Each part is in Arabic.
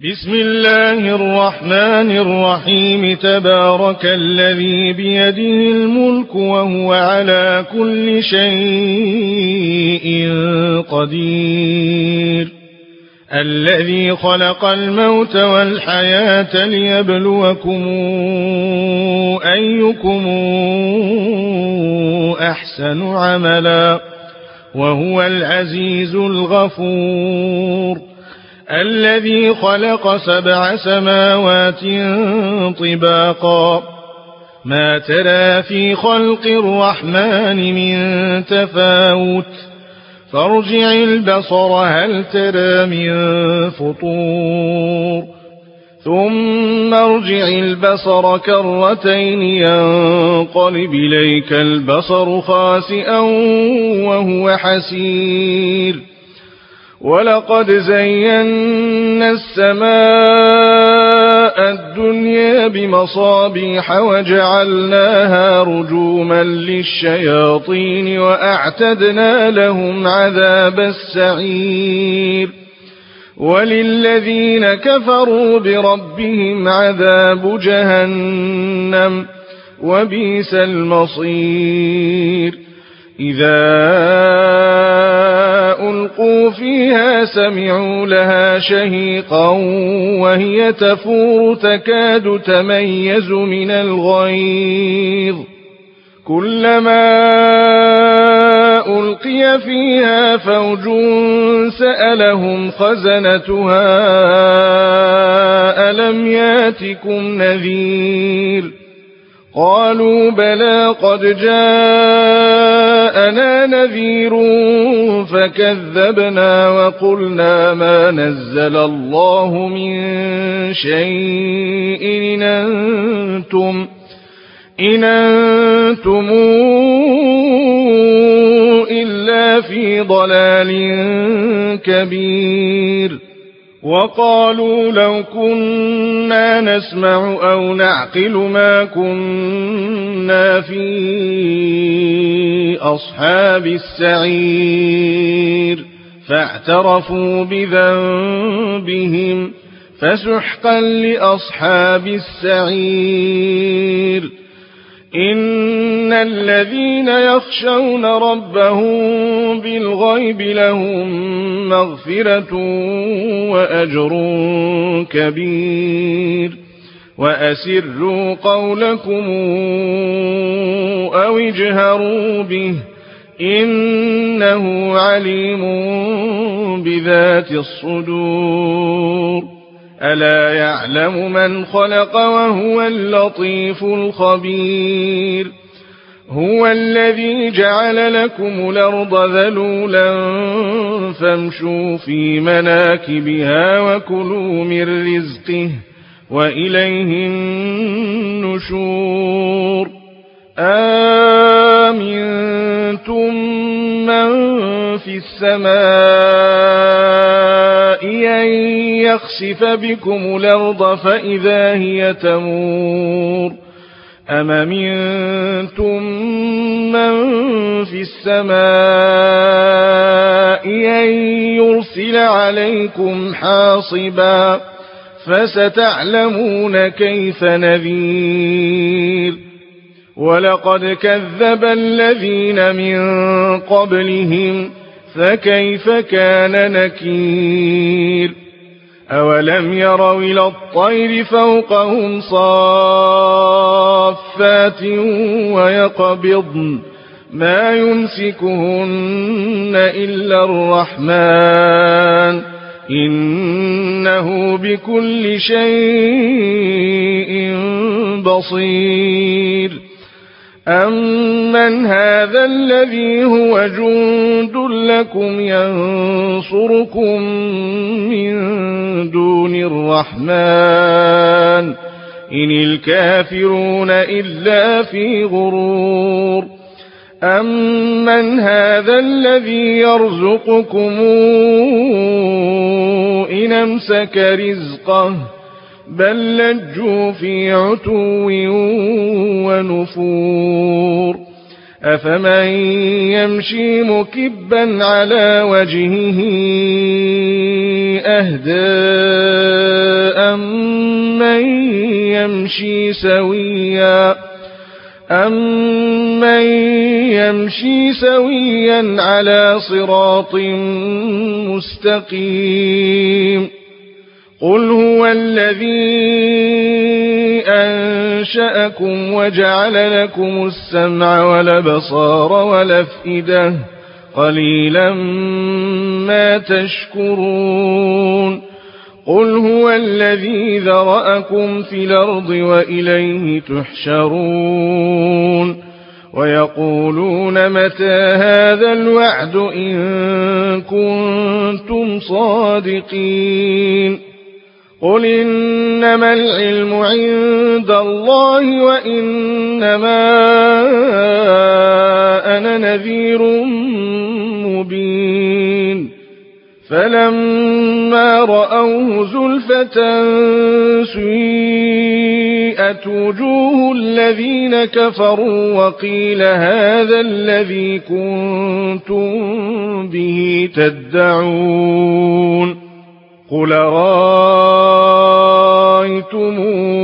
بسم الله الرحمن الرحيم. تبارك الذي بيده الملك وهو على كل شيء قدير. الذي خلق الموت والحياة ليبلوكم أيكم أحسن عملا وهو العزيز الغفور. الذي خلق 7 سماوات طباقا ما ترى في خلق الرحمن من تفاوت فارجع البصر هل ترى من فطور ثم ارجع البصر كرتين ينقلب إليك البصر خاسئا وهو حسير. ولقد زينا السماء الدنيا بمصابيح وجعلناها رجوما للشياطين وأعتدنا لهم عذاب السعير. وللذين كفروا بربهم عذاب جهنم وبئس المصير. إذا ألقوا فيها سمعوا لها شهيقا وهي تفور تكاد تميز من الغيظ. كلما ألقي فيها فوج سألهم خزنتها ألم ياتكم نذير قالوا بلى قد جاءنا نذير فكذبنا وقلنا ما نزل الله من شيء إن أنتم إلا في ضلال كبير. وقالوا لو كنا نسمع أو نعقل ما كنا في أصحاب السعير فاعترفوا بذنبهم فسحقا لأصحاب السعير. إن الذين يخشون ربهم بالغيب لهم مغفرة وأجر كبير. وأسروا قولكم أو اجهروا به إنه عليم بذات الصدور. ألا يعلم من خلق وهو اللطيف الخبير. هو الذي جعل لكم الأرض ذلولا فامشوا في مناكبها وكلوا من رزقه وإليه النشور. آمنتم من في السماء أن يخسف بكم الأرض فإذا هي تمور أم أمنتم من في السماء أن يرسل عليكم حاصبا فستعلمون كيف نذير. ولقد كذب الذين من قبلهم فكيف كان نكير. أولم يروا إلى الطير فوقهم صافات ويقبضن ما يمسكهن إلا الرحمن إنه بكل شيء بصير. أمن هذا الذي هو جند لكم ينصركم من دون الرحمن إن الكافرون إلا في غرور. أمن هذا الذي يرزقكم إن أمسك رزقه بل لجوا في عتو ونفور. أفمن يمشي مكبا على وجهه أهدى يمشي سويا على صراط مستقيم. قل هو الذي أنشأكم وجعل لكم السمع والأبصار والأفئدة قليلا ما تشكرون. قل هو الذي ذرأكم في الأرض وإليه تحشرون. ويقولون متى هذا الوعد إن كنتم صادقين. قل إنما العلم عند الله وإنما أنا نذير مبين. فلما رأوه زلفة سيئت وجوه الذين كفروا وقيل هذا الذي كنتم به تدعون. قل رأيتم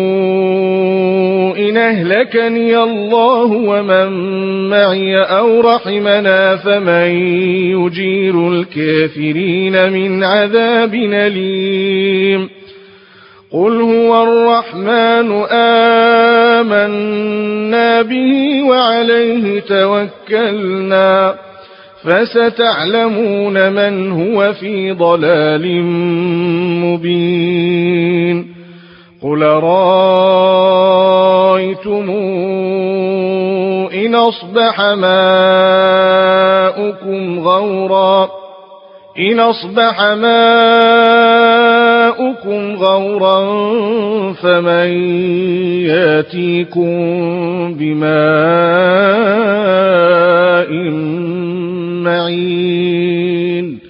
إن أهلكني الله ومن معي أو رحمنا فمن يجير الكافرين من عذاب أليم. قل هو الرحمن آمنا به وعليه توكلنا فستعلمون من هو في ضلال مبين. قل رأيتم إن أصبح ماؤكم غورا فمن ياتيكم بماء معين.